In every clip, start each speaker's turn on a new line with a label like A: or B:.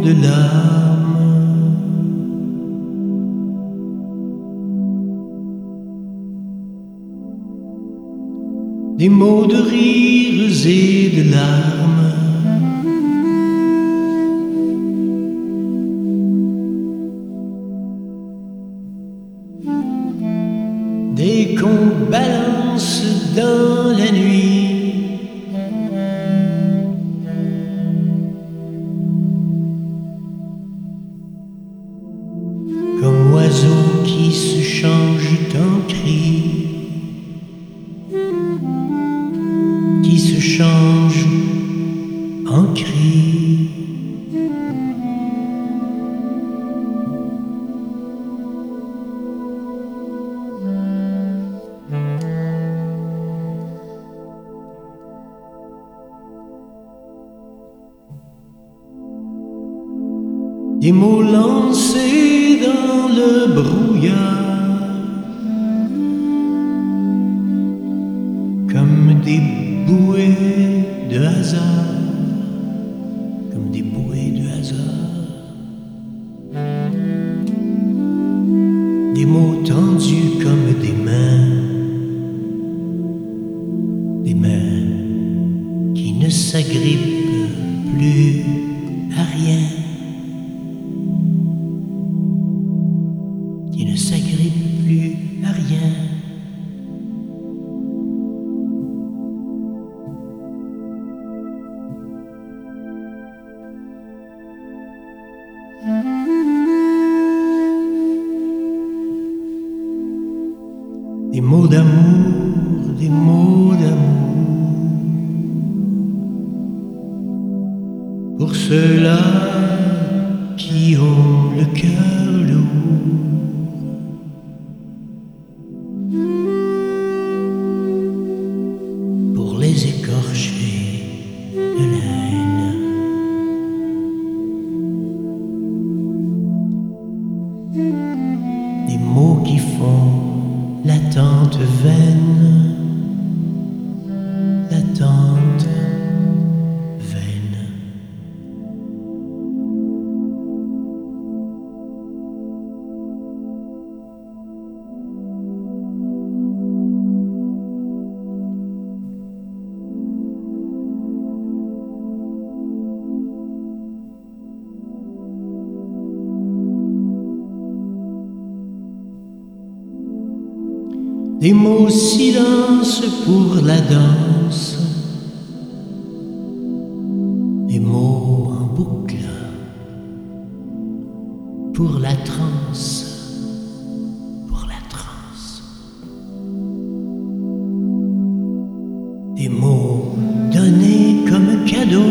A: de larmes, des mots de rires et de larmes, dès qu'on balance dans la nuit comme oiseaux qui se changent en cri, qui se changent en cri. Des mots lancés dans le brouillard comme des bouées de hasard, comme des bouées de hasard, des mots tendus comme des mains qui ne s'agrippent plus à rien, qui ne s'agrippe plus à rien. Des mots d'amour, des mots d'amour, pour ceux-là qui ont le cœur lourd. Pour les écorchés de la haine, des mots qui font l'attente vaine, l'attente vaine. Des mots silence pour la danse, des mots en boucle pour la transe, pour la transe. Des mots donnés comme cadeau,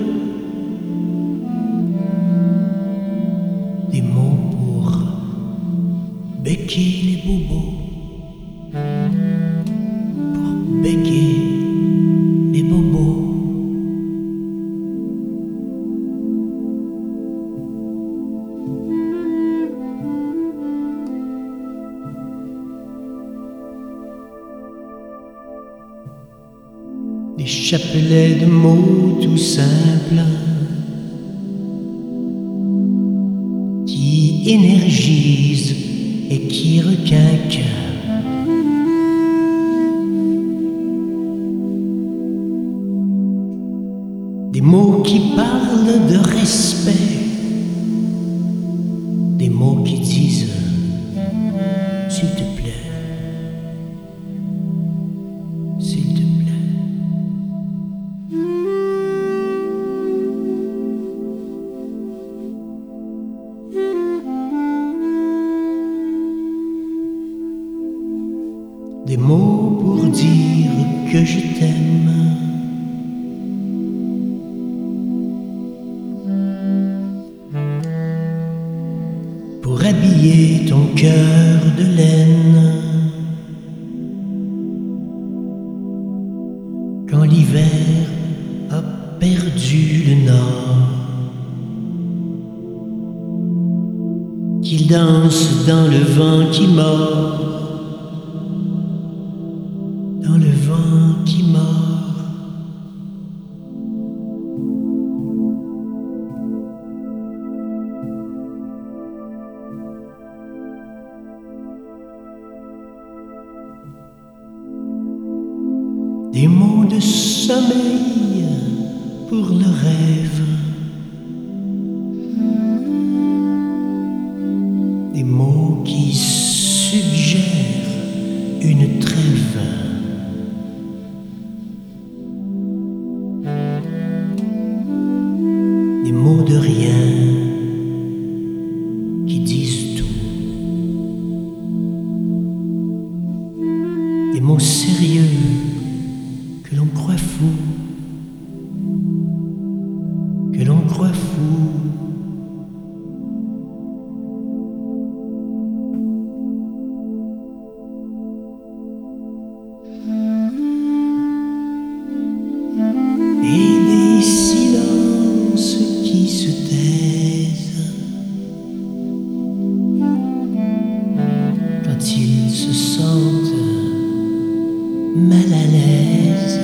A: des mots pour béquer les bobos, pour béquer les bobos. Des chapelets de mots tout simples qui énergisent et qui requinquent. Des mots qui parlent de respect, des mots qui disent s'il te plaît, s'il te plaît. Des mots pour dire que je t'aime, pour habiller ton cœur de laine quand l'hiver a perdu le nord, qu'il danse dans le vent qui mord, dans le vent qui mord. des mots de sommeil pour le rêve, des mots qui suggèrent une trêve. Des mots de rien qui disent tout. Des mots sérieux que l'on croit fous, que l'on croit fous. Et des silences qui se taisent quand ils se sentent mal à l'aise,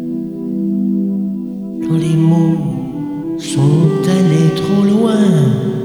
A: quand les mots sont allés trop loin.